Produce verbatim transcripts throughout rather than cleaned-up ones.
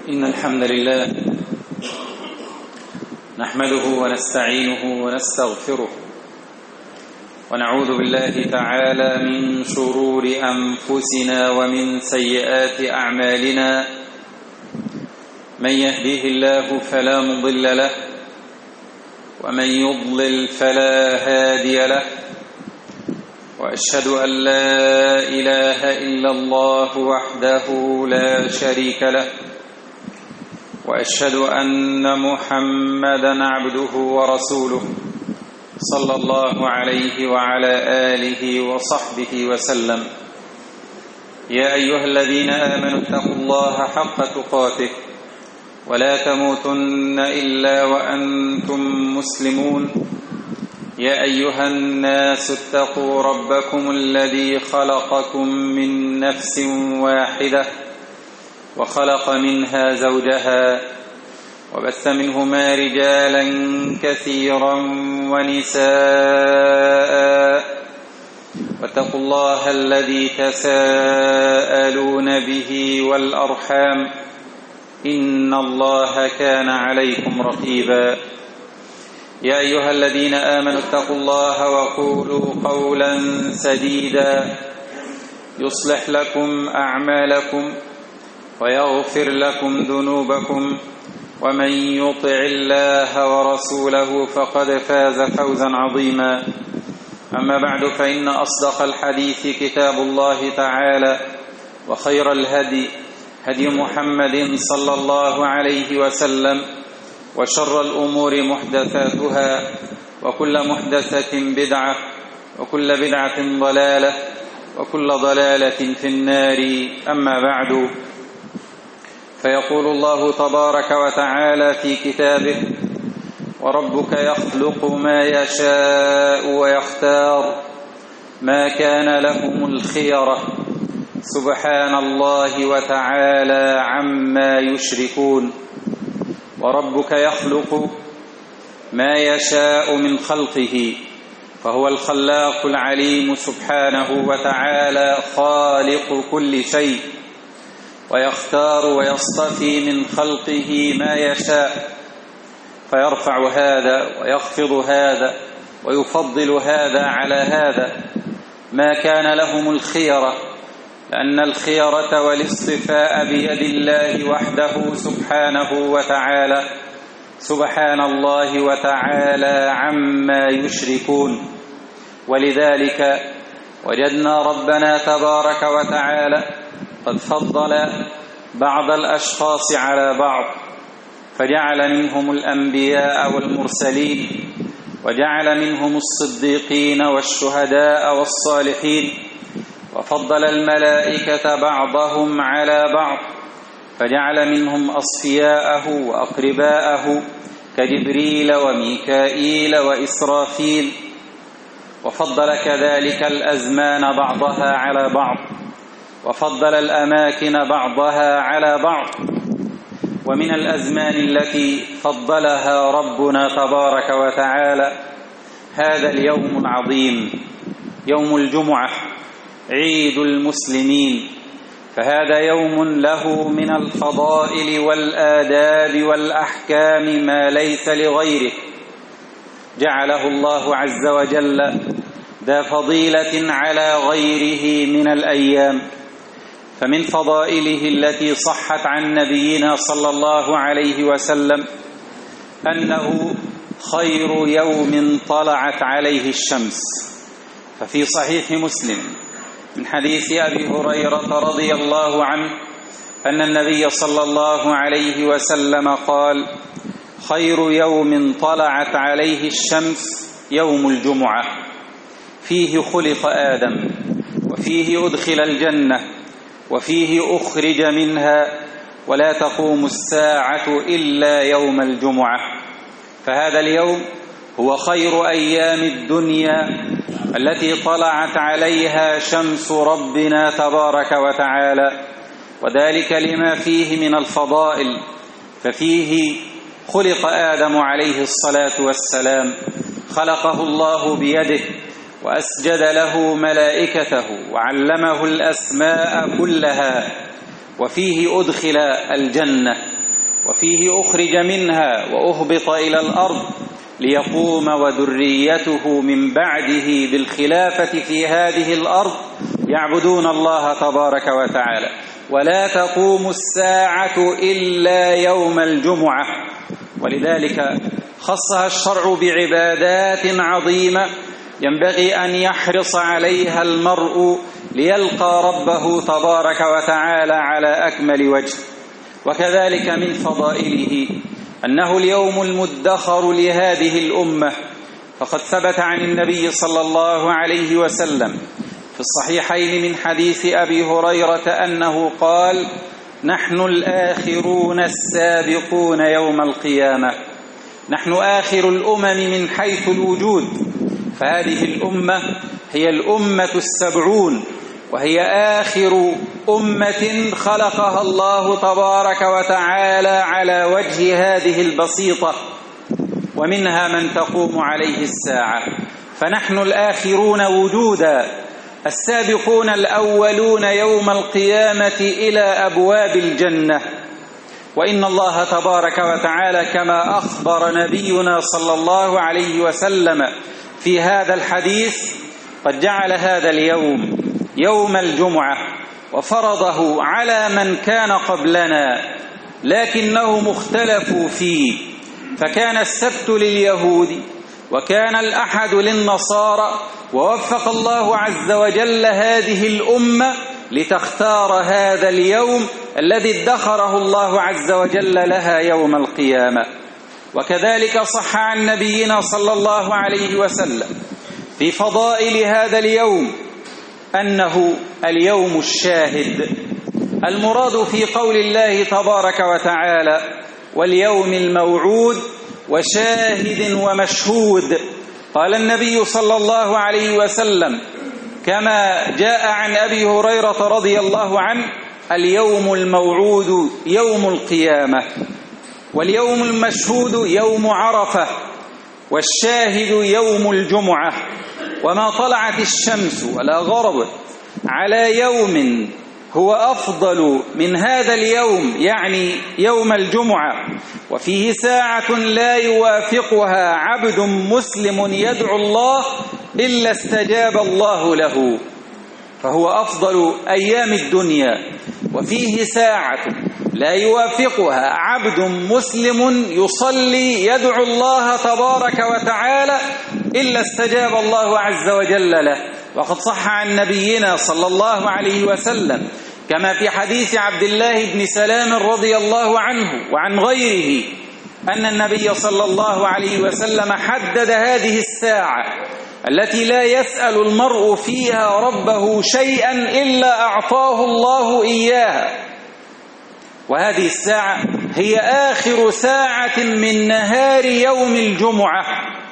إن الحمد لله نحمده ونستعينه ونستغفره ونعوذ بالله تعالى من شرور أنفسنا ومن سيئات أعمالنا. من يهده الله فلا مضل له ومن يضلل فلا هادي له، وأشهد أن لا إله إلا الله وحده لا شريك له، وأشهد أن محمدًا عبده ورسوله صلى الله عليه وعلى آله وصحبه وسلم. يا أيها الذين آمنوا اتقوا الله حق تقاته ولا تموتن إلا وأنتم مسلمون. يا أيها الناس اتقوا ربكم الذي خلقكم من نفس واحدة وخلق منها زوجها وبث منهما رجالا كثيرا ونساء، واتقوا الله الذي تساءلون به والأرحام إن الله كان عليكم رقيبا. يا أيها الذين آمنوا اتقوا الله وقولوا قولا سديدا يصلح لكم أعمالكم ويغفر لكم ذنوبكم، ومن يطع الله ورسوله فقد فاز فوزا عظيما. أما بعد، فإن أصدق الحديث كتاب الله تعالى، وخير الهدي هدي محمد صلى الله عليه وسلم، وشر الأمور محدثاتها، وكل محدثة بدعة، وكل بدعة ضلالة، وكل ضلالة في النار. أما بعد، فيقول الله تبارك وتعالى في كتابه: وربك يخلق ما يشاء ويختار ما كان لهم الخيرة سبحان الله وتعالى عما يشركون. وربك يخلق ما يشاء من خلقه، فهو الخلاق العليم سبحانه وتعالى خالق كل شيء، ويختار ويصطفي من خلقه ما يشاء، فيرفع هذا ويخفض هذا ويفضل هذا على هذا ما كان لهم الخيرة، لأن الخيرة والاصطفاء بيد الله وحده سبحانه وتعالى سبحان الله وتعالى عما يشركون. ولذلك وجدنا ربنا تبارك وتعالى قد فضل بعض الأشخاص على بعض، فجعل منهم الأنبياء والمرسلين، وجعل منهم الصديقين والشهداء والصالحين، وفضل الملائكة بعضهم على بعض، فجعل منهم أصفياءه وأقرباءه كجبريل وميكائيل وإسرافيل، وفضل كذلك الأزمان بعضها على بعض، وفضل الأماكن بعضها على بعض. ومن الأزمان التي فضلها ربنا تبارك وتعالى هذا اليوم العظيم، يوم الجمعة، عيد المسلمين. فهذا يوم له من الفضائل والآداب والأحكام ما ليس لغيره، جعله الله عز وجل ذا فضيلة على غيره من الأيام. فمن فضائله التي صحت عن نبينا صلى الله عليه وسلم أنه خير يوم طلعت عليه الشمس. ففي صحيح مسلم من حديث أبي هريرة رضي الله عنه أن النبي صلى الله عليه وسلم قال: خير يوم طلعت عليه الشمس يوم الجمعة، فيه خلق آدم، وفيه أدخل الجنة، وفيه أخرج منها، ولا تقوم الساعة إلا يوم الجمعة. فهذا اليوم هو خير أيام الدنيا التي طلعت عليها شمس ربنا تبارك وتعالى، وذلك لما فيه من الفضائل. ففيه خلق آدم عليه الصلاة والسلام، خلقه الله بيده، وأسجد له ملائكته، وعلمه الأسماء كلها، وفيه أدخل الجنة، وفيه أخرج منها وأهبط إلى الأرض ليقوم وذريته من بعده بالخلافة في هذه الأرض يعبدون الله تبارك وتعالى. ولا تقوم الساعة إلا يوم الجمعة، ولذلك خصها الشرع بعبادات عظيمة ينبغي أن يحرص عليها المرء ليلقى ربه تبارك وتعالى على أكمل وجه. وكذلك من فضائله أنه اليوم المدخر لهذه الأمة، فقد ثبت عن النبي صلى الله عليه وسلم في الصحيحين من حديث أبي هريرة أنه قال: نحن الآخرون السابقون يوم القيامة. نحن آخر الأمم من حيث الوجود، فهذه الأمة هي الأمة السبعون، وهي آخر أمة خلقها الله تبارك وتعالى على وجه هذه البسيطة، ومنها من تقوم عليه الساعة. فنحن الآخرون وجودا، السابقون الأولون يوم القيامة إلى أبواب الجنة. وإن الله تبارك وتعالى كما أخبر نبينا صلى الله عليه وسلم في هذا الحديث قد جعل هذا اليوم يوم الجمعة وفرضه على من كان قبلنا، لكنهم اختلفوا فيه، فكان السبت لليهود وكان الأحد للنصارى، ووفق الله عز وجل هذه الأمة لتختار هذا اليوم الذي ادخره الله عز وجل لها يوم القيامة. وكذلك صح عن نبينا صلى الله عليه وسلم في فضائل هذا اليوم أنه اليوم الشاهد، المراد في قول الله تبارك وتعالى: واليوم الموعود وشاهد ومشهود. قال النبي صلى الله عليه وسلم كما جاء عن أبي هريرة رضي الله عنه: اليوم الموعود يوم القيامة، واليوم المشهود يوم عرفة، والشاهد يوم الجمعة. وما طلعت الشمس ولا غربت على يوم هو أفضل من هذا اليوم، يعني يوم الجمعة، وفيه ساعة لا يوافقها عبد مسلم يدعو الله إلا استجاب الله له، فهو أفضل أيام الدنيا. وفيه ساعة لا يوافقها عبد مسلم يصلي يدعو الله تبارك وتعالى إلا استجاب الله عز وجل له. وقد صح عن نبينا صلى الله عليه وسلم كما في حديث عبد الله بن سلام رضي الله عنه وعن غيره أن النبي صلى الله عليه وسلم حدد هذه الساعة التي لا يسأل المرء فيها ربه شيئا إلا أعطاه الله إياها، وهذه الساعة هي آخر ساعة من نهار يوم الجمعة،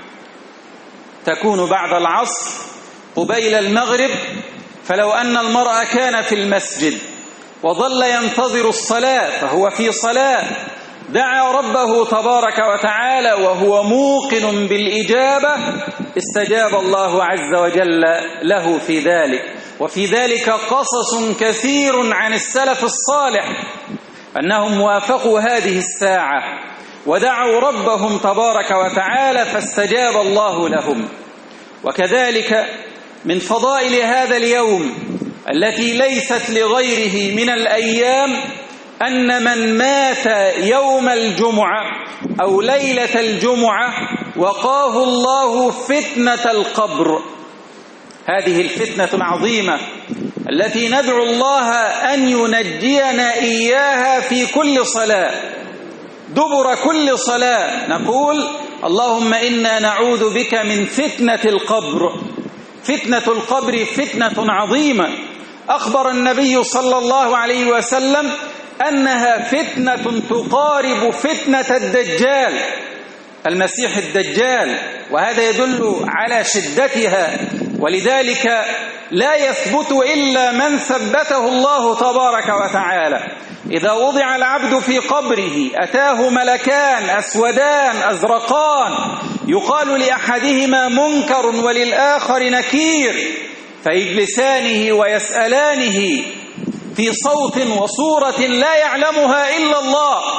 تكون بعد العصر قبيل المغرب. فلو أن المرء كان في المسجد وظل ينتظر الصلاة فهو في صلاة، دعا ربه تبارك وتعالى وهو موقن بالإجابة، استجاب الله عز وجل له في ذلك. وفي ذلك قصص كثير عن السلف الصالح أنهم وافقوا هذه الساعة ودعوا ربهم تبارك وتعالى فاستجاب الله لهم. وكذلك من فضائل هذا اليوم التي ليست لغيره من الأيام أن من مات يوم الجمعة أو ليلة الجمعة وقاه الله فتنة القبر، هذه الفتنة العظيمة التي ندعو الله أن ينجينا إياها في كل صلاة. دبر كل صلاة نقول: اللهم إنا نعوذ بك من فتنة القبر. فتنة القبر فتنة عظيمة، أخبر النبي صلى الله عليه وسلم أنها فتنة تقارب فتنة الدجال، المسيح الدجال، وهذا يدل على شدتها. ولذلك لا يثبت إلا من ثبته الله تبارك وتعالى. إذا وضع العبد في قبره أتاه ملكان أسودان أزرقان، يقال لأحدهما منكر وللآخر نكير، فيجلسانه ويسألانه في صوت وصورة لا يعلمها إلا الله،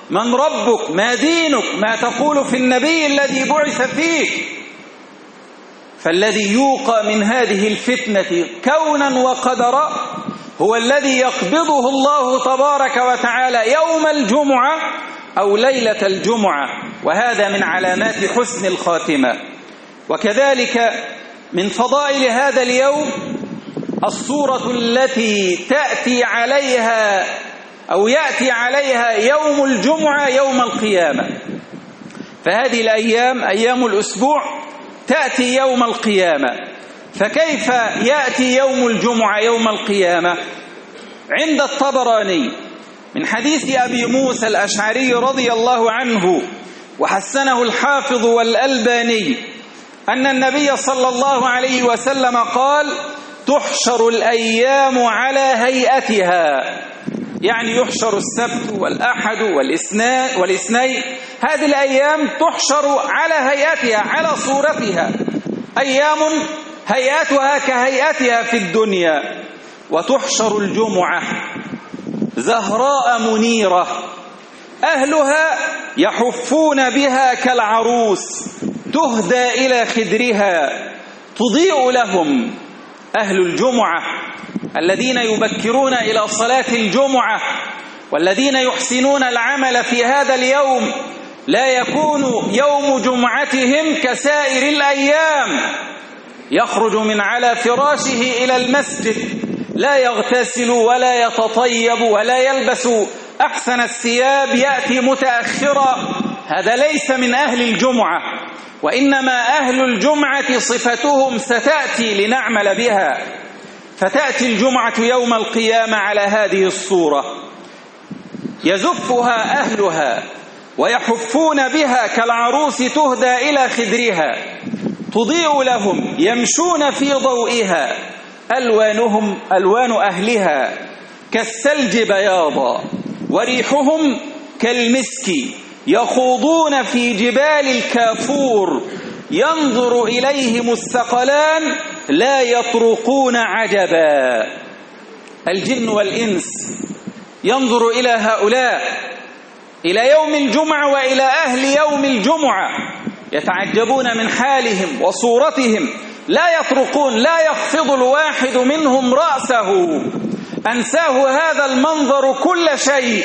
من ربك؟ ما دينك؟ ما تقول في النبي الذي بعث فيك؟ فالذي يوقى من هذه الفتنة كونا وقدرا هو الذي يقبضه الله تبارك وتعالى يوم الجمعة أو ليلة الجمعة، وهذا من علامات حسن الخاتمة. وكذلك من فضائل هذا اليوم الصورة التي تأتي عليها أو يأتي عليها يوم الجمعة يوم القيامة. فهذه الأيام أيام الأسبوع تأتي يوم القيامة، فكيف يأتي يوم الجمعة يوم القيامة؟ عند الطبراني من حديث أبي موسى الأشعري رضي الله عنه وحسنه الحافظ والألباني أن النبي صلى الله عليه وسلم قال: تحشر الأيام على هيئتها، يعني يحشر السبت والأحد والاثنين، هذه الأيام تحشر على هيئتها، على صورتها، أيام هيئتها كهيئتها في الدنيا. وتحشر الجمعة زهراء منيرة، أهلها يحفون بها كالعروس، تهدى إلى خدرها، تضيء لهم. أهل الجمعة الذين يبكرون إلى صلاة الجمعة والذين يحسنون العمل في هذا اليوم لا يكون يوم جمعتهم كسائر الأيام، يخرج من على فراشه إلى المسجد لا يغتسل ولا يتطيب ولا يلبس أحسن الثياب، يأتي متأخرا، هذا ليس من أهل الجمعة. وإنما أهل الجمعة صفتهم ستأتي لنعمل بها. فتأتي الجمعة يوم القيامة على هذه الصورة، يزفها أهلها ويحفون بها كالعروس، تهدى إلى خدرها، تضيء لهم، يمشون في ضوئها، ألوانهم ألوان أهلها كالثلج بياضا، وريحهم كالمسك، يخوضون في جبال الكافور، ينظر إليهم الثقلان لا يطرقون عجبا. الجن والإنس ينظر إلى هؤلاء، إلى يوم الجمعة وإلى أهل يوم الجمعة، يتعجبون من حالهم وصورتهم، لا يطرقون، لا يخفض الواحد منهم رأسه، أنساه هذا المنظر كل شيء.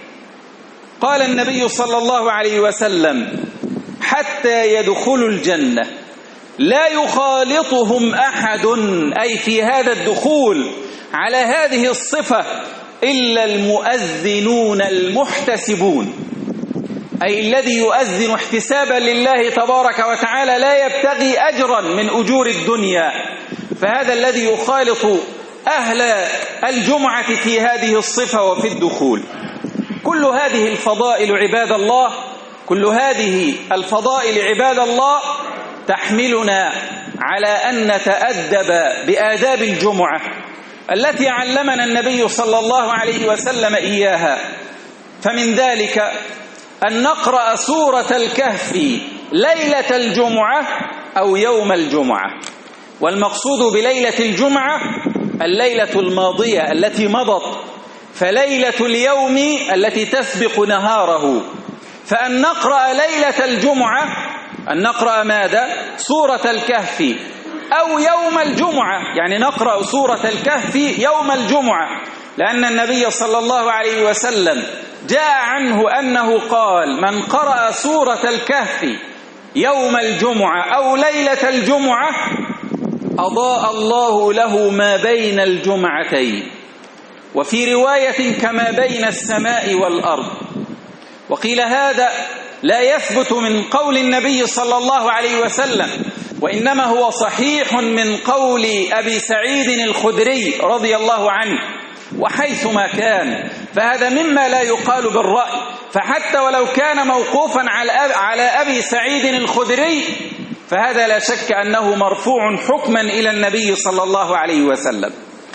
قال النبي صلى الله عليه وسلم: حتى يدخلوا الجنة لا يخالطهم أحد، أي في هذا الدخول على هذه الصفة، إلا المؤذنون المحتسبون، أي الذي يؤذن احتسابا لله تبارك وتعالى لا يبتغي أجرا من أجور الدنيا، فهذا الذي يخالط أهل الجمعة في هذه الصفة وفي الدخول. كل هذه الفضائل عباد الله، كل هذه الفضائل عباد الله تحملنا على أن نتأدب بآداب الجمعة التي علمنا النبي صلى الله عليه وسلم إياها. فمن ذلك أن نقرأ سورة الكهف ليلة الجمعة أو يوم الجمعة. والمقصود بليلة الجمعة الليلة الماضية التي مضت، فليلة اليوم التي تسبق نهاره. فأن نقرأ ليلة الجمعة، أن نقرأ ماذا؟ سورة الكهف أو يوم الجمعة، يعني نقرأ سورة الكهف يوم الجمعة، لأن النبي صلى الله عليه وسلم جاء عنه أنه قال: من قرأ سورة الكهف يوم الجمعة أو ليلة الجمعة أضاء الله له ما بين الجمعتين، وفي رواية كما بين السماء والأرض. وقيل هذا لا يثبت من قول النبي صلى الله عليه وسلم، وإنما هو صحيح من قول أبي سعيد الخدري رضي الله عنه. وحيثما كان فهذا مما لا يقال بالرأي، فحتى ولو كان موقوفا على أبي سعيد الخدري فهذا لا شك أنه مرفوع حكما إلى النبي صلى الله عليه وسلم.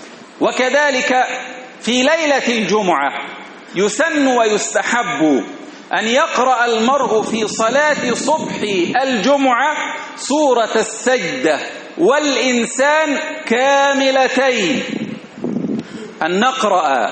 وكذلك في ليلة الجمعة يسن ويستحب أن يقرأ المرء في صلاة صبح الجمعة سورة السجدة والإنسان كاملتين، أن نقرأ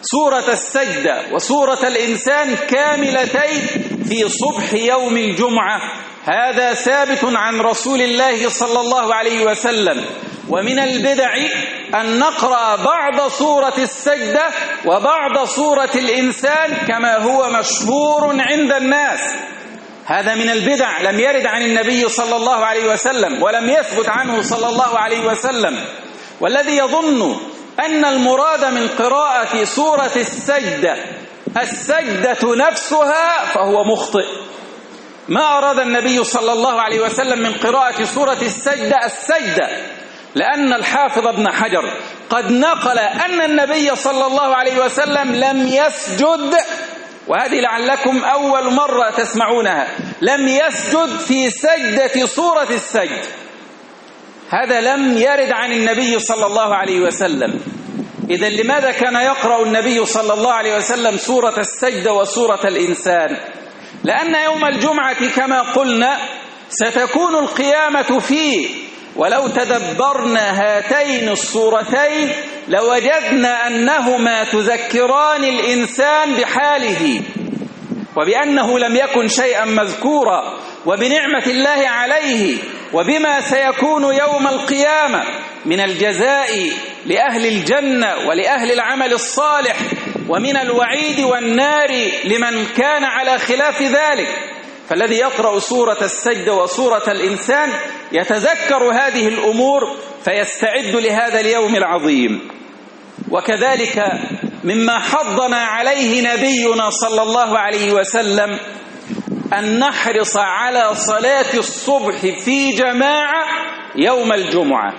سورة السجدة وسورة الإنسان كاملتين في صبح يوم الجمعة، هذا ثابت عن رسول الله صلى الله عليه وسلم. ومن البدع أن نقرأ بعض سورة السجدة وبعض سورة الإنسان كما هو مشهور عند الناس، هذا من البدع لم يرد عن النبي صلى الله عليه وسلم ولم يثبت عنه صلى الله عليه وسلم. والذي يظن أن المراد من قراءة سورة السجدة السجدة نفسها فهو مخطئ. ما أراد النبي صلى الله عليه وسلم من قراءة سورة السجدة السجدة، لأن الحافظ ابن حجر قد نقل أن النبي صلى الله عليه وسلم لم يسجد، وهذه لعلكم أول مرة تسمعونها، لم يسجد في سجدة سورة السجد، هذا لم يرد عن النبي صلى الله عليه وسلم. إذن لماذا كان يقرأ النبي صلى الله عليه وسلم سورة السجدة وسورة الإنسان؟ لأن يوم الجمعة كما قلنا ستكون القيامة فيه، ولو تدبرنا هاتين الصورتين لوجدنا أنهما تذكران الإنسان بحاله وبأنه لم يكن شيئا مذكورا، وبنعمة الله عليه، وبما سيكون يوم القيامة من الجزاء لأهل الجنة ولأهل العمل الصالح، ومن الوعيد والنار لمن كان على خلاف ذلك. فالذي يقرأ سورة السجدة وسورة الإنسان يتذكر هذه الأمور فيستعد لهذا اليوم العظيم. وكذلك مما حضنا عليه نبينا صلى الله عليه وسلم أن نحرص على صلاة الصبح في جماعة يوم الجمعة.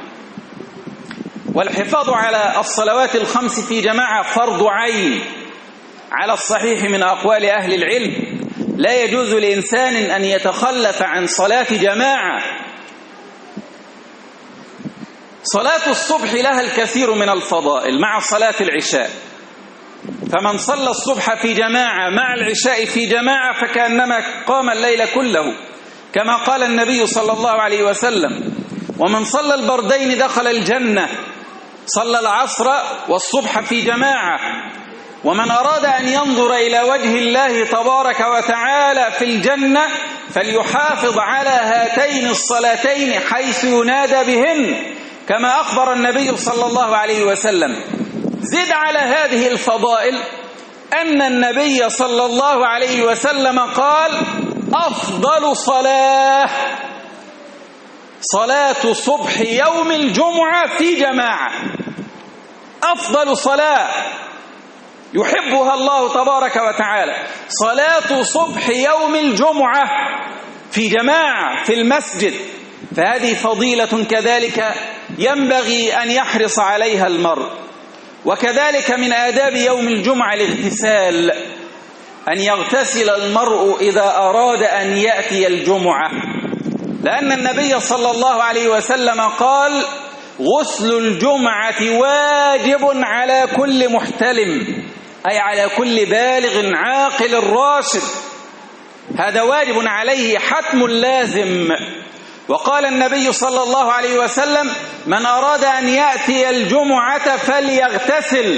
والحفاظ على الصلوات الخمس في جماعة فرض عين على الصحيح من أقوال أهل العلم، لا يجوز لإنسان أن يتخلف عن صلاة جماعة. صلاة الصبح لها الكثير من الفضائل مع صلاة العشاء، فمن صلى الصبح في جماعة مع العشاء في جماعة فكأنما قام الليل كله، كما قال النبي صلى الله عليه وسلم: ومن صلى البردين دخل الجنة. صلى العصر والصبح في جماعة. ومن أراد أن ينظر إلى وجه الله تبارك وتعالى في الجنة فليحافظ على هاتين الصلاتين حيث ينادى بهن، كما أخبر النبي صلى الله عليه وسلم. زد على هذه الفضائل أن النبي صلى الله عليه وسلم قال: أفضل صلاة صلاة صبح يوم الجمعة في جماعة، أفضل صلاة يحبها الله تبارك وتعالى صلاة صبح يوم الجمعة في جماعة في المسجد، فهذه فضيلة كذلك ينبغي أن يحرص عليها المرء. وكذلك من آداب يوم الجمعة الاغتسال، أن يغتسل المرء إذا أراد أن يأتي الجمعة، لأن النبي صلى الله عليه وسلم قال: غسل الجمعة واجب على كل محتلم، أي على كل بالغ عاقل راشد، هذا واجب عليه حتم لازم. وقال النبي صلى الله عليه وسلم: من أراد أن يأتي الجمعة فليغتسل،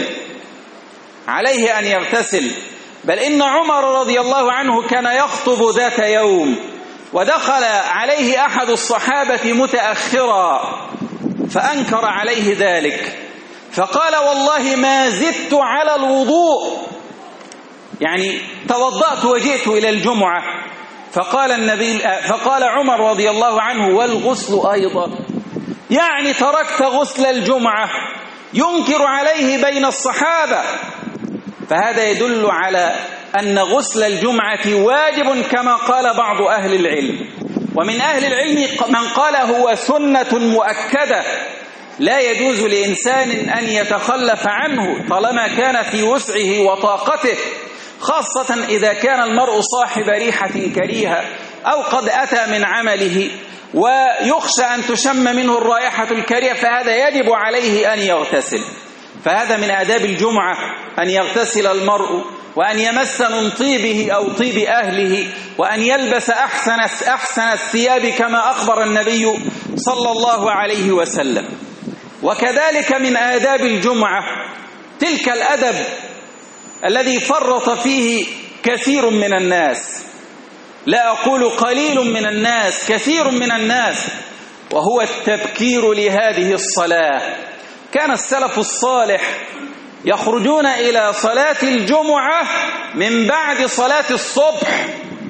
عليه أن يغتسل. بل إن عمر رضي الله عنه كان يخطب ذات يوم، ودخل عليه أحد الصحابة متأخرا فأنكر عليه ذلك، فقال: والله ما زدت على الوضوء، يعني توضأت وجئت إلى الجمعة. فقال النبي فقال عمر رضي الله عنه: والغسل أيضا، يعني تركت غسل الجمعة، ينكر عليه بين الصحابة. فهذا يدل على أن غسل الجمعة واجب كما قال بعض أهل العلم. ومن أهل العلم من قال هو سنة مؤكدة لا يجوز لإنسان أن يتخلف عنه طالما كان في وسعه وطاقته، خاصة إذا كان المرء صاحب ريحة كريهة أو قد أتى من عمله ويخشى أن تشم منه الرائحة الكريهة، فهذا يجب عليه أن يغتسل. فهذا من آداب الجمعة أن يغتسل المرء، وأن يمس من طيبه أو طيب أهله، وأن يلبس أحسن أحسن الثياب كما أخبر النبي صلى الله عليه وسلم. وكذلك من آداب الجمعة تلك الأدب الذي فرط فيه كثير من الناس، لا أقول قليل من الناس، كثير من الناس، وهو التبكير لهذه الصلاة. كان السلف الصالح يخرجون إلى صلاة الجمعة من بعد صلاة الصبح،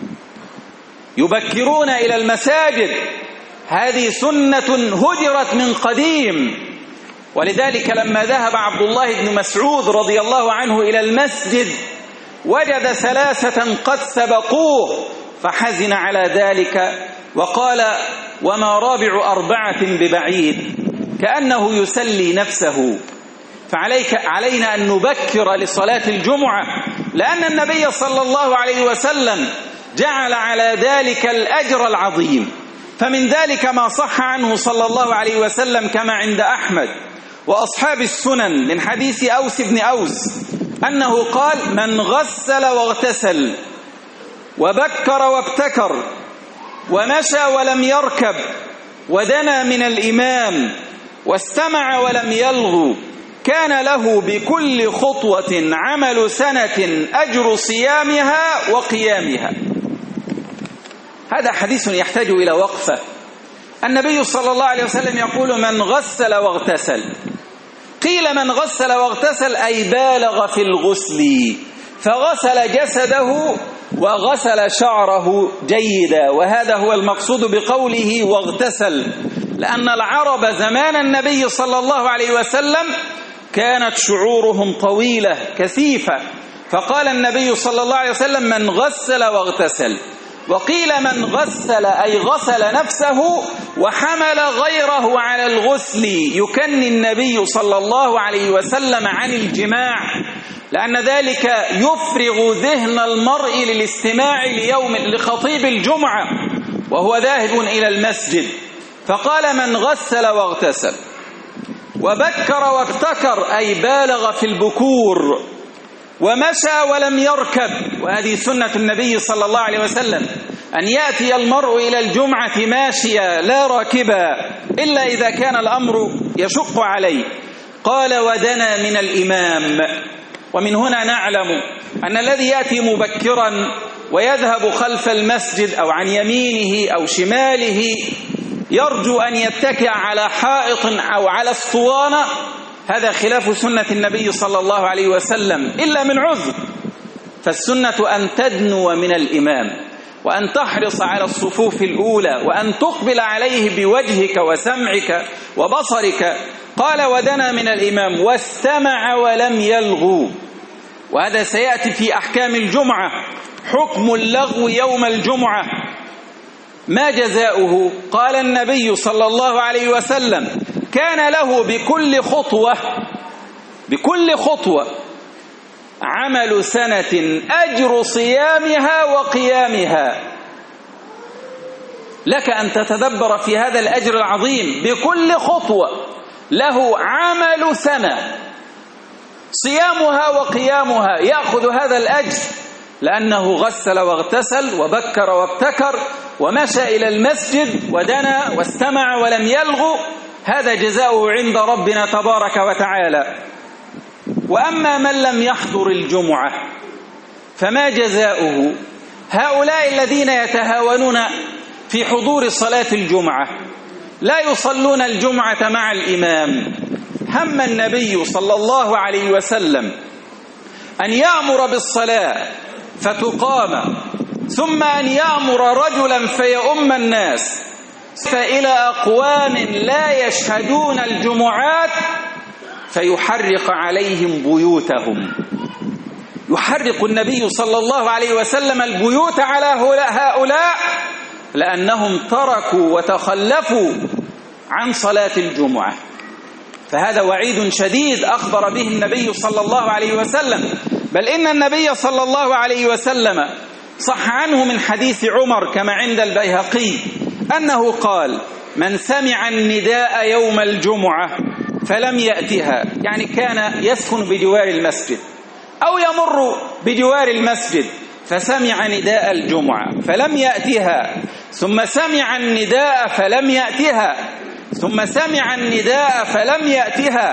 يبكرون إلى المساجد. هذه سنة هجرت من قديم، ولذلك لما ذهب عبد الله بن مسعود رضي الله عنه إلى المسجد وجد ثلاثة قد سبقوه فحزن على ذلك وقال: وما رابع أربعة ببعيد، كأنه يسلي نفسه. فعليك علينا أن نبكر لصلاة الجمعة، لأن النبي صلى الله عليه وسلم جعل على ذلك الأجر العظيم. فمن ذلك ما صح عنه صلى الله عليه وسلم كما عند أحمد وأصحاب السنن من حديث أوس بن أوس أنه قال: من غسل واغتسل وبكر وابتكر ومشى ولم يركب ودنا من الإمام واستمع ولم يلغو كان له بكل خطوة عمل سنة أجر صيامها وقيامها. هذا حديث يحتاج إلى وقفة. النبي صلى الله عليه وسلم يقول: من غسل واغتسل. قيل من غسل واغتسل أي بالغ في الغسل، فغسل جسده وغسل شعره جيدا، وهذا هو المقصود بقوله واغتسل، لأن العرب زمان النبي صلى الله عليه وسلم كانت شعورهم طويلة كثيفة، فقال النبي صلى الله عليه وسلم: من غسل واغتسل. وقيل من غسل أي غسل نفسه وحمل غيره على الغسل، يكني النبي صلى الله عليه وسلم عن الجماع، لأن ذلك يفرغ ذهن المرء للاستماع ليوم لخطيب الجمعة وهو ذاهب إلى المسجد. فقال: من غسل واغتسل وبكر وابتكر أي بالغ في البكور، ومشى ولم يركب، وهذه سنة النبي صلى الله عليه وسلم أن يأتي المرء إلى الجمعة ماشيا لا راكبا إلا إذا كان الأمر يشق عليه. قال: ودنا من الإمام. ومن هنا نعلم أن الذي يأتي مبكرا ويذهب خلف المسجد أو عن يمينه أو شماله يرجو أن يتكئ على حائط أو على اسطوانة، هذا خلاف سنة النبي صلى الله عليه وسلم إلا من عذر. فالسنة أن تدنو من الإمام وأن تحرص على الصفوف الأولى وأن تقبل عليه بوجهك وسمعك وبصرك. قال: ودنا من الإمام واستمع ولم يلغو، وهذا سيأتي في أحكام الجمعة. حكم اللغو يوم الجمعة ما جزاؤه؟ قال النبي صلى الله عليه وسلم: كان له بكل خطوة بكل خطوة عمل سنة أجر صيامها وقيامها. لك أن تتدبر في هذا الأجر العظيم، بكل خطوة له عمل سنة، صيامها وقيامها يأخذ هذا الأجر، لأنه غسل واغتسل وبكر وابتكر ومشى إلى المسجد ودنا واستمع ولم يلغو، هذا جزاؤه عند ربنا تبارك وتعالى. وأما من لم يحضر الجمعة فما جزاؤه؟ هؤلاء الذين يتهاونون في حضور صلاة الجمعة لا يصلون الجمعة مع الإمام. هم النبي صلى الله عليه وسلم أن يأمر بالصلاة فتقام، ثم أن يأمر رجلا فيؤم الناس، فإلى أقوام لا يشهدون الجمعات فيحرق عليهم بيوتهم. يحرق النبي صلى الله عليه وسلم البيوت على هؤلاء لأنهم تركوا وتخلفوا عن صلاة الجمعة. فهذا وعيد شديد أخبر به النبي صلى الله عليه وسلم. بل إن النبي صلى الله عليه وسلم صح عنه من حديث عمر كما عند البيهقي أنه قال: من سمع النداء يوم الجمعة فلم يأتها، يعني كان يسكن بجوار المسجد أو يمر بجوار المسجد فسمع نداء الجمعة فلم يأتها، ثم سمع النداء فلم يأتها، ثم سمع النداء فلم يأتها،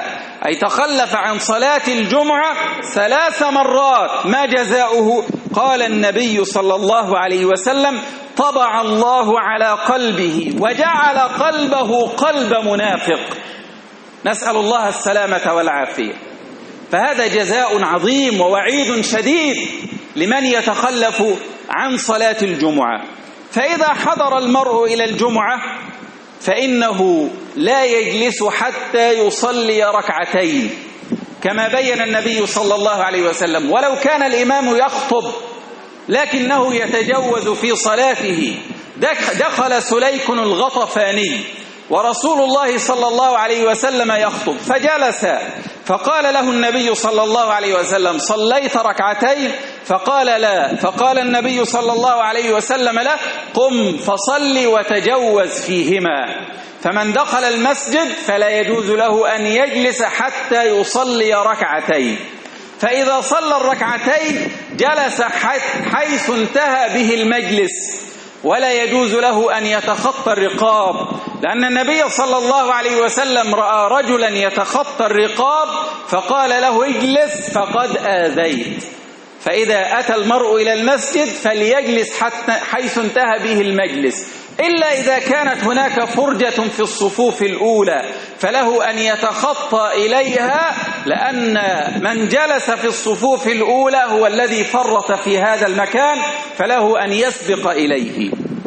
أي تخلف عن صلاة الجمعة ثلاث مرات، ما جزاؤه؟ قال النبي صلى الله عليه وسلم: طبع الله على قلبه وجعل قلبه قلب منافق. نسأل الله السلامة والعافية. فهذا جزاء عظيم ووعيد شديد لمن يتخلف عن صلاة الجمعة. فإذا حضر المرء إلى الجمعة فإنه لا يجلس حتى يصلي ركعتين، كما بين النبي صلى الله عليه وسلم. ولو كان الإمام يخطب لكنه يتجوز في صلاته. دخل سليك الغطفاني ورسول الله صلى الله عليه وسلم يخطب، فجلس، فقال له النبي صلى الله عليه وسلم: صليت ركعتين؟ فقال: لا. فقال النبي صلى الله عليه وسلم له: قم فصل وتجوز فيهما. فمن دخل المسجد فلا يجوز له أن يجلس حتى يصلي ركعتين، فإذا صلى الركعتين جلس حيث انتهى به المجلس، ولا يجوز له أن يتخطى الرقاب، لأن النبي صلى الله عليه وسلم رأى رجلا يتخطى الرقاب فقال له: اجلس فقد آذيت. فإذا أتى المرء إلى المسجد فليجلس حتى حيث انتهى به المجلس، إلا إذا كانت هناك فرجة في الصفوف الأولى فله أن يتخطى إليها، لأن من جلس في الصفوف الأولى هو الذي فرط في هذا المكان، فله أن يسبق إليه.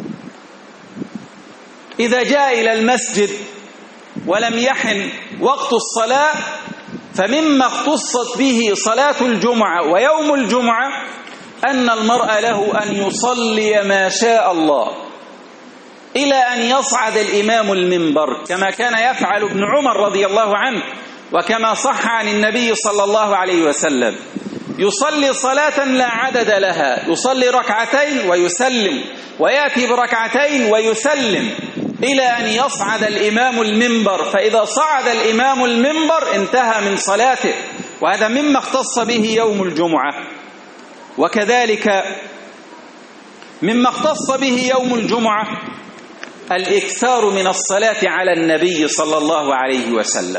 إذا جاء إلى المسجد ولم يحن وقت الصلاة، فمما اختصت به صلاة الجمعة ويوم الجمعة أن المرء له أن يصلي ما شاء الله إلى أن يصعد الإمام المنبر، كما كان يفعل ابن عمر رضي الله عنه، وكما صح عن النبي صلى الله عليه وسلم. يصلي صلاة لا عدد لها، يصلي ركعتين ويسلم، ويأتي بركعتين ويسلم إلى أن يصعد الإمام المنبر. فإذا صعد الإمام المنبر انتهى من صلاته، وهذا مما اختص به يوم الجمعة. وكذلك مما اختص به يوم الجمعة الإكثار من الصلاة على النبي صلى الله عليه وسلم،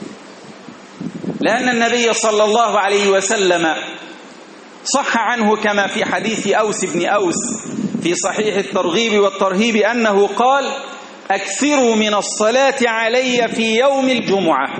لأن النبي صلى الله عليه وسلم صح عنه كما في حديث أوس بن أوس في صحيح الترغيب والترهيب أنه قال: أكثروا من الصلاة علي في يوم الجمعة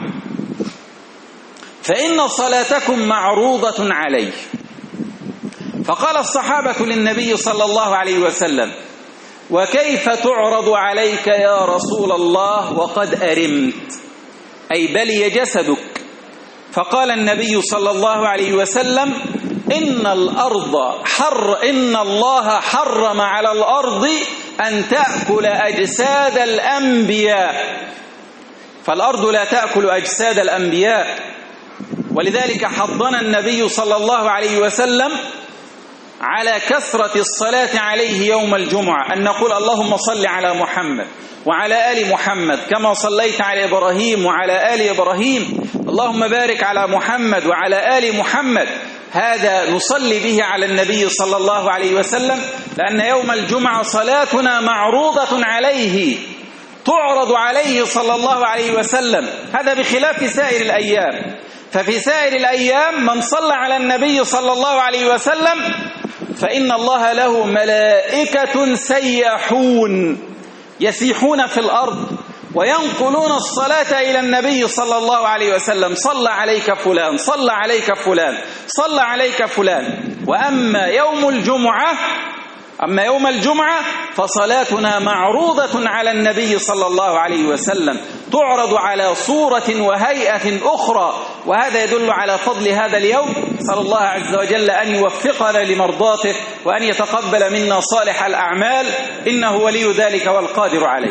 فإن صلاتكم معروضة علي. فقال الصحابة للنبي صلى الله عليه وسلم: وكيف تعرض عليك يا رسول الله وقد أرمت، أي بلي جسدك؟ فقال النبي صلى الله عليه وسلم: إن الأرض حر إن الله حرم على الأرض أن تأكل أجساد الأنبياء، فالأرض لا تأكل أجساد الأنبياء. ولذلك حضنا النبي صلى الله عليه وسلم على كثرة الصلاة عليه يوم الجمعة، أن نقول: اللهم صل على محمد وعلى آل محمد كما صليت على إبراهيم وعلى آل إبراهيم، اللهم بارك على محمد وعلى آل محمد. هذا نصلي به على النبي صلى الله عليه وسلم، لأن يوم الجمعة صلاتنا معروضة عليه، تعرض عليه صلى الله عليه وسلم. هذا بخلاف سائر الأيام، ففي سائر الأيام من صلى على النبي صلى الله عليه وسلم فإن الله له ملائكة سياحون يسيحون في الأرض وينقلون الصلاة إلى النبي صلى الله عليه وسلم: صلى عليك فلان، صلى عليك فلان، صلى عليك فلان. وأما يوم الجمعة أما يوم الجمعة فصلاتنا معروضة على النبي صلى الله عليه وسلم، تعرض على صورة وهيئة أخرى، وهذا يدل على فضل هذا اليوم. صلى الله عز وجل أن يوفقنا لمرضاته وأن يتقبل منا صالح الأعمال، إنه ولي ذلك والقادر عليه.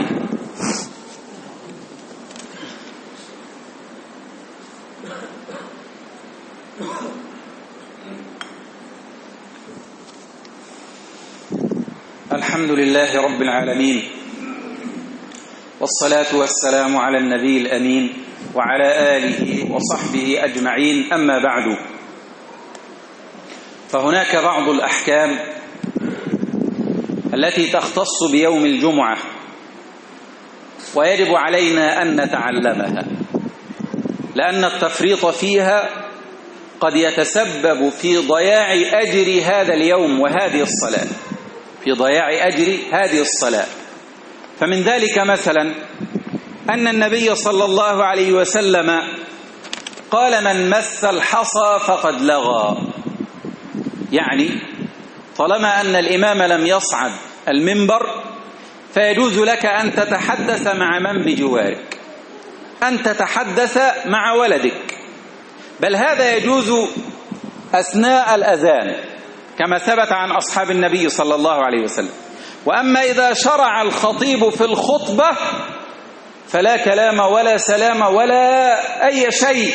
الحمد لله رب العالمين، والصلاة والسلام على النبي الأمين وعلى آله وصحبه أجمعين. أما بعد، فهناك بعض الأحكام التي تختص بيوم الجمعة ويجب علينا أن نتعلمها، لأن التفريط فيها قد يتسبب في ضياع أجر هذا اليوم وهذه الصلاة، في ضياع أجر هذه الصلاة. فمن ذلك مثلا أن النبي صلى الله عليه وسلم قال: من مس الحصى فقد لغى. يعني طالما أن الإمام لم يصعد المنبر فيجوز لك أن تتحدث مع من بجوارك، أن تتحدث مع ولدك، بل هذا يجوز أثناء الأذان كما ثبت عن أصحاب النبي صلى الله عليه وسلم. وأما إذا شرع الخطيب في الخطبة فلا كلام ولا سلام ولا أي شيء.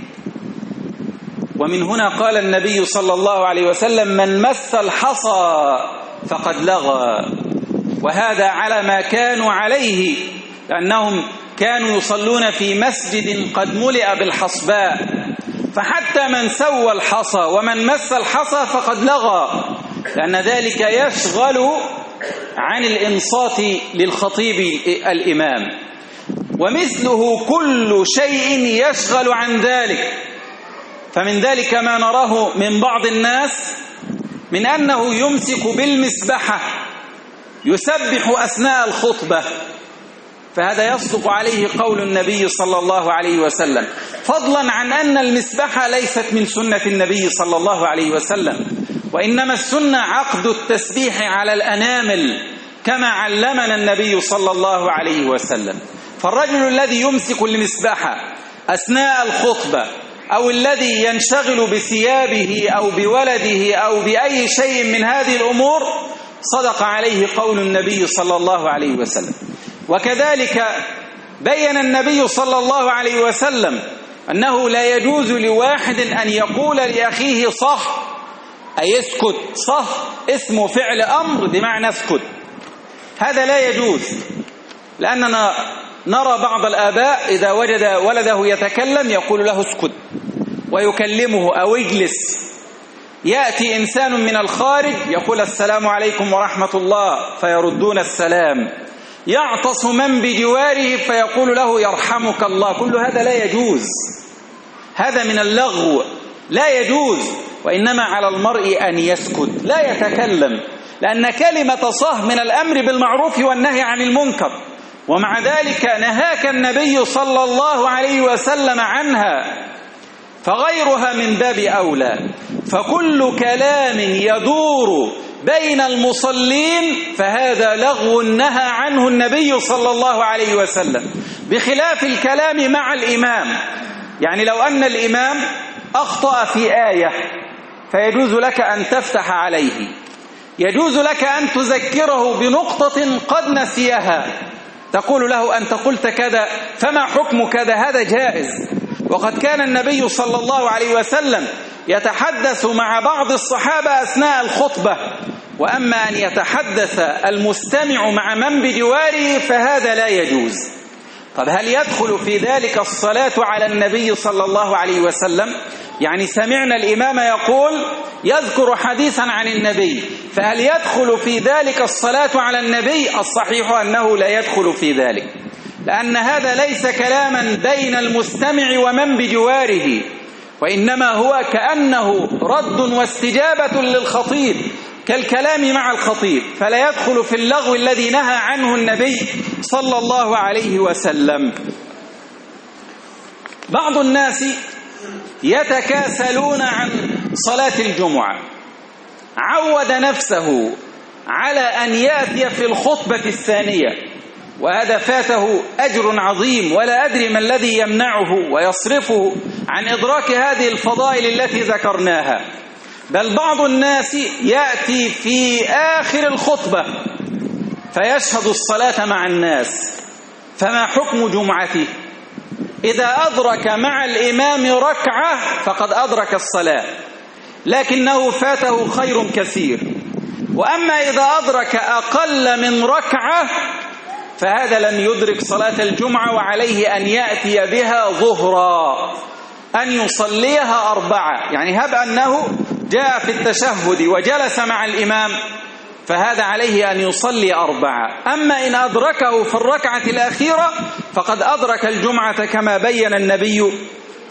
ومن هنا قال النبي صلى الله عليه وسلم: من مس الحصى فقد لغى. وهذا على ما كانوا عليه، لأنهم كانوا يصلون في مسجد قد ملئ بالحصباء، فحتى من سوى الحصى ومن مس الحصى فقد لغى، لأن ذلك يشغل عن الإنصات للخطيب الإمام. ومثله كل شيء يشغل عن ذلك. فمن ذلك ما نراه من بعض الناس من أنه يمسك بالمسبحة يسبح أثناء الخطبة، فهذا يصدق عليه قول النبي صلى الله عليه وسلم، فضلا عن أن المسبحة ليست من سنة النبي صلى الله عليه وسلم، وإنما السنة عقد التسبيح على الأنامل كما علمنا النبي صلى الله عليه وسلم. فالرجل الذي يمسك المسبحة أثناء الخطبة أو الذي ينشغل بثيابه أو بولده أو بأي شيء من هذه الأمور صدق عليه قول النبي صلى الله عليه وسلم. وكذلك بين النبي صلى الله عليه وسلم أنه لا يجوز لواحد أن يقول لأخيه صح، أي اسكت. صح اسمه فعل أمر بمعنى اسكت، هذا لا يجوز، لأننا نرى بعض الآباء إذا وجد ولده يتكلم يقول له اسكت ويكلمه أو اجلس. يأتي إنسان من الخارج يقول: السلام عليكم ورحمة الله، فيردون السلام. يعطس من بجواره فيقول له: يرحمك الله. كل هذا لا يجوز، هذا من اللغو، لا يجوز. وإنما على المرء أن يسكت لا يتكلم، لأن كلمة صح من الأمر بالمعروف والنهي عن المنكر، ومع ذلك نهاك النبي صلى الله عليه وسلم عنها، فغيرها من باب أولى. فكل كلام يدور بين المصلين فهذا لغو نهى عنه النبي صلى الله عليه وسلم، بخلاف الكلام مع الإمام. يعني لو أن الإمام أخطأ في آية فيجوز لك أن تفتح عليه، يجوز لك أن تذكره بنقطة قد نسيها، تقول له: أنت قلت كذا فما حكم كذا، هذا جائز. وقد كان النبي صلى الله عليه وسلم يتحدث مع بعض الصحابة أثناء الخطبة، وأما أن يتحدث المستمع مع من بجواره فهذا لا يجوز. طب هل يدخل في ذلك الصلاة على النبي صلى الله عليه وسلم؟ يعني سمعنا الإمام يقول يذكر حديثا عن النبي، فهل يدخل في ذلك الصلاة على النبي؟ الصحيح أنه لا يدخل في ذلك، لأن هذا ليس كلاما بين المستمع ومن بجواره، وإنما هو كأنه رد واستجابة للخطيب كالكلام مع الخطيب، فلا يدخل في اللغو الذي نهى عنه النبي صلى الله عليه وسلم. بعض الناس يتكاسلون عن صلاة الجمعة، عود نفسه على أن يأتي في الخطبة الثانية، وهذا فاته أجر عظيم، ولا أدري ما الذي يمنعه ويصرفه عن إدراك هذه الفضائل التي ذكرناها. بل بعض الناس يأتي في آخر الخطبة فيشهد الصلاة مع الناس، فما حكم جمعته؟ إذا أدرك مع الإمام ركعة فقد أدرك الصلاة، لكنه فاته خير كثير. وأما إذا أدرك أقل من ركعة فهذا لم يدرك صلاة الجمعة، وعليه أن يأتي بها ظهرا، أن يصليها أربعة. يعني هب أنه جاء في التشهد وجلس مع الإمام فهذا عليه أن يصلي أربعة. أما إن أدركه في الركعة الأخيرة فقد أدرك الجمعة كما بين النبي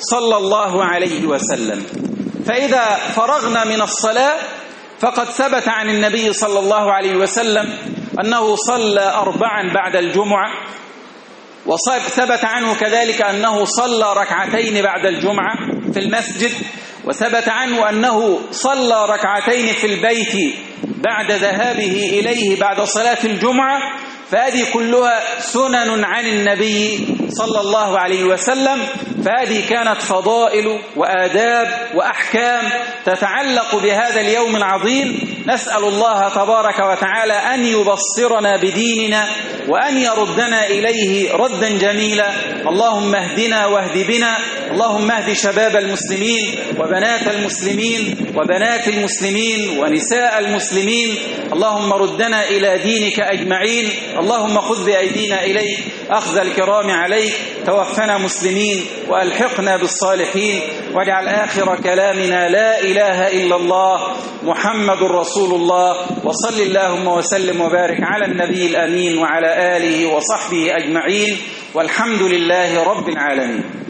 صلى الله عليه وسلم. فإذا فرغنا من الصلاة فقد ثبت عن النبي صلى الله عليه وسلم أنه صلى أربعا بعد الجمعة، وثبت عنه كذلك أنه صلى ركعتين بعد الجمعة في المسجد، وثبت عنه أنه صلى ركعتين في البيت بعد ذهابه إليه بعد صلاة الجمعة. فهذه كلها سنن عن النبي صلى الله عليه وسلم، فهذه كانت فضائل وآداب وأحكام تتعلق بهذا اليوم العظيم. نسأل الله تبارك وتعالى أن يبصرنا بديننا وأن يردنا إليه ردا جميلا. اللهم اهدنا واهد بنا، اللهم اهد شباب المسلمين وبنات المسلمين وبنات المسلمين ونساء المسلمين، اللهم ردنا إلى دينك أجمعين. اللهم خذ بأيدينا إليك أخذ الكرام عليك، توفنا مسلمين وألحقنا بالصالحين، واجعل آخر كلامنا لا إله إلا الله محمد رسول الله. وصل اللهم وسلم وبارك على النبي الأمين وعلى آله وصحبه أجمعين، والحمد لله رب العالمين.